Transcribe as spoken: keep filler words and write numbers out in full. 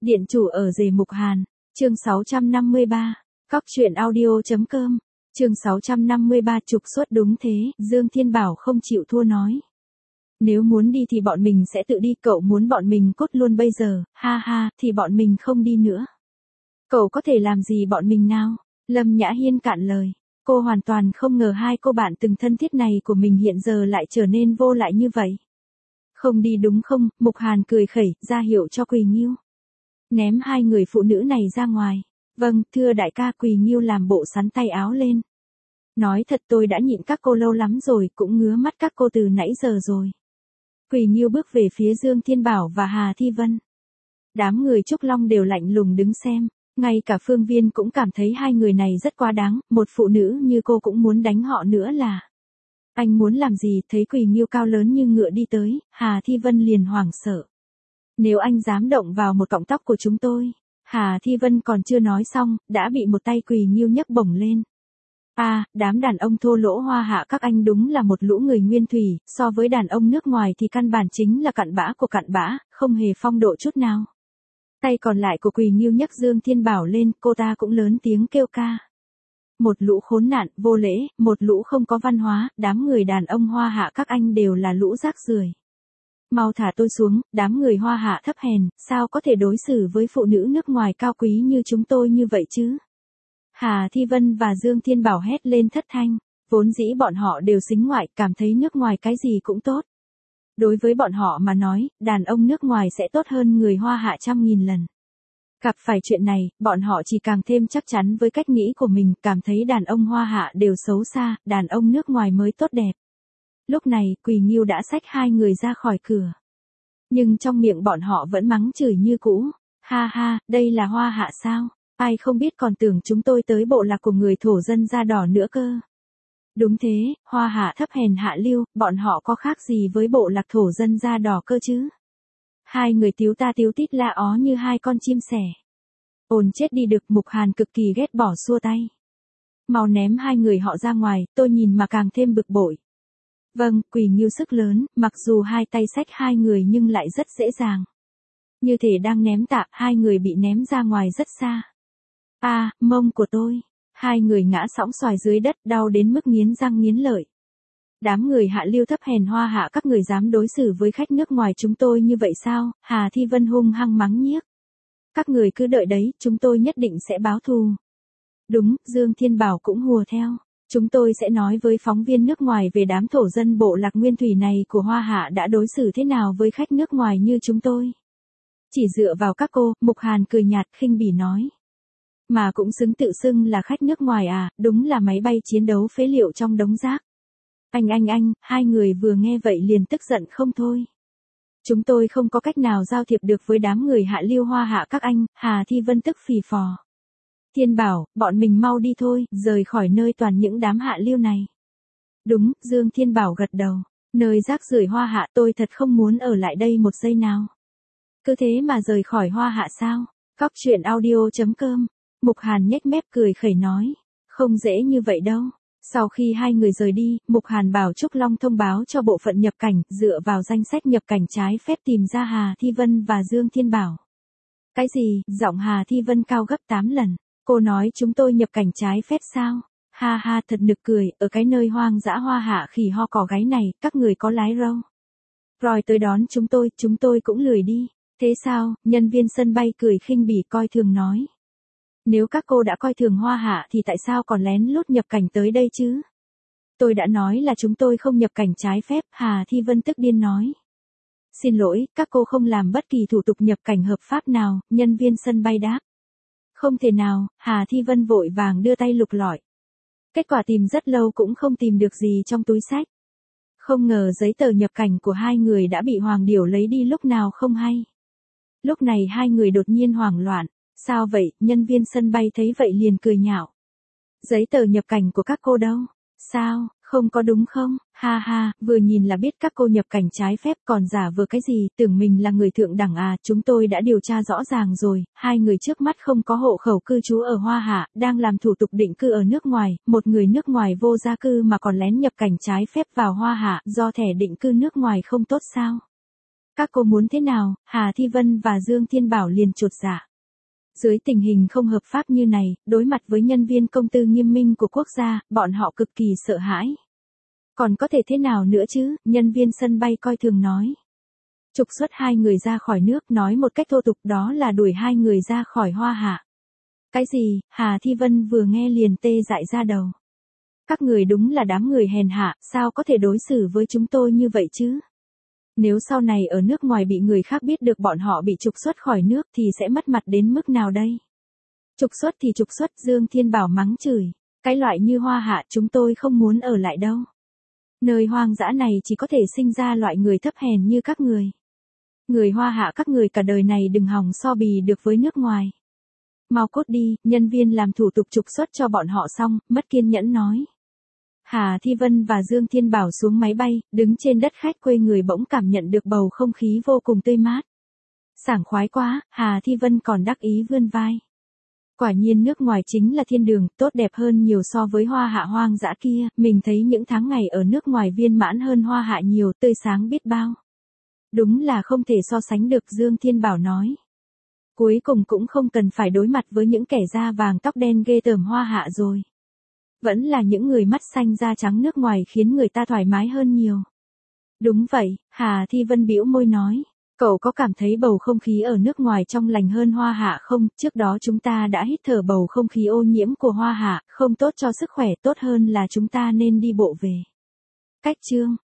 Điện chủ ở rể Mục Hàn, chương sáu trăm năm mươi ba, cóc truyện audio.com, chương sáu trăm năm mươi ba trục xuất đúng thế, Dương Thiên Bảo không chịu thua nói. Nếu muốn đi thì bọn mình sẽ tự đi, cậu muốn bọn mình cốt luôn bây giờ, ha ha, thì bọn mình không đi nữa. Cậu có thể làm gì bọn mình nào? Lâm Nhã Hiên cạn lời. Cô hoàn toàn không ngờ hai cô bạn từng thân thiết này của mình hiện giờ lại trở nên vô lại như vậy. Không đi đúng không? Mục Hàn cười khẩy, ra hiệu cho Quỳ Nghiêu. Ném hai người phụ nữ này ra ngoài. Vâng, thưa đại ca. Quỳ Nghiêu làm bộ sắn tay áo lên. Nói thật tôi đã nhịn các cô lâu lắm rồi, cũng ngứa mắt các cô từ nãy giờ rồi. Quỳ Nghiêu bước về phía Dương Thiên Bảo và Hà Thi Vân. Đám người Trúc Long đều lạnh lùng đứng xem. Ngay cả Phương Viên cũng cảm thấy hai người này rất quá đáng, một phụ nữ như cô cũng muốn đánh họ nữa là. Anh muốn làm gì? Thấy Quỳ Nghiêu cao lớn như ngựa đi tới, Hà Thi Vân liền hoảng sợ. Nếu anh dám động vào một cọng tóc của chúng tôi. Hà Thi Vân còn chưa nói xong, đã bị một tay Quỳ Nghiêu nhấc bổng lên. À, đám đàn ông thô lỗ Hoa Hạ các anh đúng là một lũ người nguyên thủy, so với đàn ông nước ngoài thì căn bản chính là cặn bã của cặn bã, không hề phong độ chút nào. Tay còn lại của Quỳ Nghiêu nhấc Dương Thiên Bảo lên, cô ta cũng lớn tiếng kêu ca. Một lũ khốn nạn, vô lễ, một lũ không có văn hóa, đám người đàn ông Hoa Hạ các anh đều là lũ rác rưởi. Mau thả tôi xuống, đám người Hoa Hạ thấp hèn, sao có thể đối xử với phụ nữ nước ngoài cao quý như chúng tôi như vậy chứ? Hà Thi Vân và Dương Thiên Bảo hét lên thất thanh, vốn dĩ bọn họ đều sính ngoại, cảm thấy nước ngoài cái gì cũng tốt. Đối với bọn họ mà nói, đàn ông nước ngoài sẽ tốt hơn người Hoa Hạ trăm nghìn lần. Gặp phải chuyện này, bọn họ chỉ càng thêm chắc chắn với cách nghĩ của mình, cảm thấy đàn ông Hoa Hạ đều xấu xa, đàn ông nước ngoài mới tốt đẹp. Lúc này, Quỳ Nghiêu đã xách hai người ra khỏi cửa. Nhưng trong miệng bọn họ vẫn mắng chửi như cũ. Ha ha, đây là Hoa Hạ sao? Ai không biết còn tưởng chúng tôi tới bộ lạc của người thổ dân da đỏ nữa cơ. Đúng thế, Hoa Hạ thấp hèn hạ lưu, bọn họ có khác gì với bộ lạc thổ dân da đỏ cơ chứ? Hai người tíu ta tíu tít la ó như hai con chim sẻ. Ồn chết đi được. Mục Hàn cực kỳ ghét bỏ xua tay. Mau ném hai người họ ra ngoài, tôi nhìn mà càng thêm bực bội. Vâng, Quỳ Nghiêu sức lớn, mặc dù hai tay xách hai người nhưng lại rất dễ dàng. Như thể đang ném tạ, hai người bị ném ra ngoài rất xa. À, mông của tôi. Hai người ngã sõng xoài dưới đất, đau đến mức nghiến răng nghiến lợi. Đám người hạ lưu thấp hèn Hoa Hạ các người dám đối xử với khách nước ngoài chúng tôi như vậy sao? Hà Thi Vân hung hăng mắng nhiếc. Các người cứ đợi đấy, chúng tôi nhất định sẽ báo thù. Đúng, Dương Thiên Bảo cũng hùa theo. Chúng tôi sẽ nói với phóng viên nước ngoài về đám thổ dân bộ lạc nguyên thủy này của Hoa Hạ đã đối xử thế nào với khách nước ngoài như chúng tôi. Chỉ dựa vào các cô, Mục Hàn cười nhạt khinh bỉ nói. Mà cũng xứng tự xưng là khách nước ngoài à, đúng là máy bay chiến đấu phế liệu trong đống rác. Anh anh anh, hai người vừa nghe vậy liền tức giận không thôi. Chúng tôi không có cách nào giao thiệp được với đám người hạ lưu Hoa Hạ các anh. Hà Thi Vân tức phì phò. Thiên Bảo, bọn mình mau đi thôi, rời khỏi nơi toàn những đám hạ lưu này. Đúng, Dương Thiên Bảo gật đầu. Nơi rác rưởi Hoa Hạ tôi thật không muốn ở lại đây một giây nào. Cứ thế mà rời khỏi Hoa Hạ sao? Cóc truyện audio.com. Mục Hàn nhếch mép cười khẩy nói. Không dễ như vậy đâu. Sau khi hai người rời đi, Mục Hàn bảo Trúc Long thông báo cho bộ phận nhập cảnh, dựa vào danh sách nhập cảnh trái phép tìm ra Hà Thi Vân và Dương Thiên Bảo. Cái gì? Giọng Hà Thi Vân cao gấp tám lần. Cô nói chúng tôi nhập cảnh trái phép sao? Ha ha, thật nực cười, ở cái nơi hoang dã Hoa Hạ khỉ ho cò gáy này, các người có lái râu. Rồi tới đón chúng tôi, chúng tôi cũng lười đi. Thế sao? Nhân viên sân bay cười khinh bỉ coi thường nói. Nếu các cô đã coi thường Hoa Hạ thì tại sao còn lén lút nhập cảnh tới đây chứ? Tôi đã nói là chúng tôi không nhập cảnh trái phép, Hà Thi Vân tức điên nói. Xin lỗi, các cô không làm bất kỳ thủ tục nhập cảnh hợp pháp nào, nhân viên sân bay đáp. Không thể nào, Hà Thi Vân vội vàng đưa tay lục lọi. Kết quả tìm rất lâu cũng không tìm được gì trong túi xách. Không ngờ giấy tờ nhập cảnh của hai người đã bị Hoàng Điểu lấy đi lúc nào không hay. Lúc này hai người đột nhiên hoảng loạn. Sao vậy? Nhân viên sân bay thấy vậy liền cười nhạo. Giấy tờ nhập cảnh của các cô đâu? Sao? Không có đúng không? Ha ha, vừa nhìn là biết các cô nhập cảnh trái phép còn giả vờ cái gì, tưởng mình là người thượng đẳng à, chúng tôi đã điều tra rõ ràng rồi, hai người trước mắt không có hộ khẩu cư trú ở Hoa Hạ, đang làm thủ tục định cư ở nước ngoài, một người nước ngoài vô gia cư mà còn lén nhập cảnh trái phép vào Hoa Hạ, do thẻ định cư nước ngoài không tốt sao? Các cô muốn thế nào? Hà Thi Vân và Dương Thiên Bảo liền chột dạ. Dưới tình hình không hợp pháp như này, đối mặt với nhân viên công tư nghiêm minh của quốc gia, bọn họ cực kỳ sợ hãi. Còn có thể thế nào nữa chứ, nhân viên sân bay coi thường nói. Trục xuất hai người ra khỏi nước, nói một cách thô tục đó là đuổi hai người ra khỏi Hoa Hạ. Cái gì? Hà Thi Vân vừa nghe liền tê dại ra đầu. Các người đúng là đám người hèn hạ, sao có thể đối xử với chúng tôi như vậy chứ? Nếu sau này ở nước ngoài bị người khác biết được bọn họ bị trục xuất khỏi nước thì sẽ mất mặt đến mức nào đây? Trục xuất thì trục xuất, Dương Thiên Bảo mắng chửi. Cái loại như Hoa Hạ chúng tôi không muốn ở lại đâu. Nơi hoang dã này chỉ có thể sinh ra loại người thấp hèn như các người. Người Hoa Hạ các người cả đời này đừng hòng so bì được với nước ngoài. Mau cút đi, nhân viên làm thủ tục trục xuất cho bọn họ xong, mất kiên nhẫn nói. Hà Thi Vân và Dương Thiên Bảo xuống máy bay, đứng trên đất khách quê người bỗng cảm nhận được bầu không khí vô cùng tươi mát. Sảng khoái quá, Hà Thi Vân còn đắc ý vươn vai. Quả nhiên nước ngoài chính là thiên đường, tốt đẹp hơn nhiều so với Hoa Hạ hoang dã kia, mình thấy những tháng ngày ở nước ngoài viên mãn hơn Hoa Hạ nhiều, tươi sáng biết bao. Đúng là không thể so sánh được, Dương Thiên Bảo nói. Cuối cùng cũng không cần phải đối mặt với những kẻ da vàng tóc đen ghê tởm Hoa Hạ rồi. Vẫn là những người mắt xanh da trắng nước ngoài khiến người ta thoải mái hơn nhiều. Đúng vậy, Hà Thi Vân bĩu môi nói. Cậu có cảm thấy bầu không khí ở nước ngoài trong lành hơn Hoa Hạ không? Trước đó chúng ta đã hít thở bầu không khí ô nhiễm của Hoa Hạ, không tốt cho sức khỏe, tốt hơn là chúng ta nên đi bộ về. Cách chương